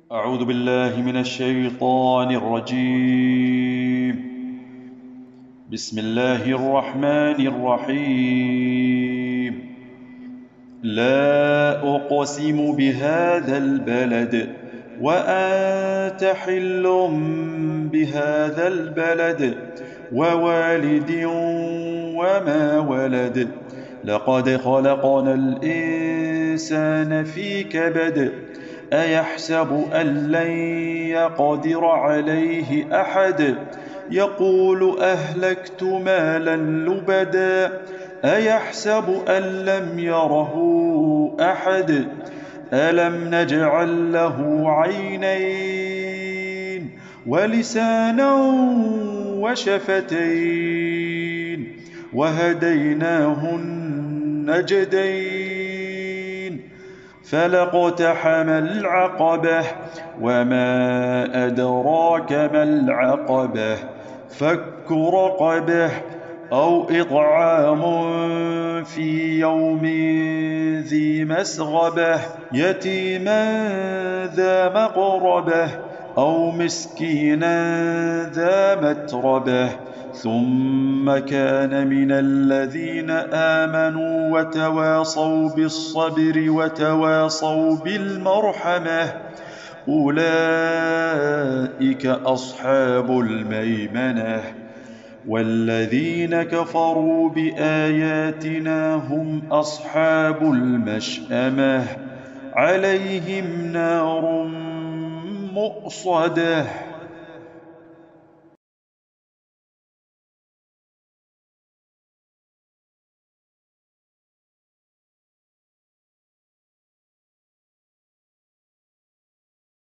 أعوذ بالله من الشيطان الرجيم. بسم الله الرحمن الرحيم. لا أقسم بهذا البلد وأنت حل بهذا البلد ووالد وما ولد. لقد خلقنا الإنسان في كبد. أيحسب أن لن يقدر عليه أحد. يقول أهلكت مالا لبدا. أيحسب أن لم يره أحد. ألم نجعل له عينين ولسانا وشفتين وهديناه النجدين. فلاقتحم العقبة وما أدراك ما العقبة. فك رقبة أو إطعام في يوم ذي مسغبة يتيما ذا مقربة أو مسكينا ذا متربة ثم كان من الذين آمنوا وتواصوا بالصبر وتواصوا بالمرحمة أولئك أصحاب الميمنة. والذين كفروا بآياتنا هم أصحاب المشأمة عليهم نار مؤصده.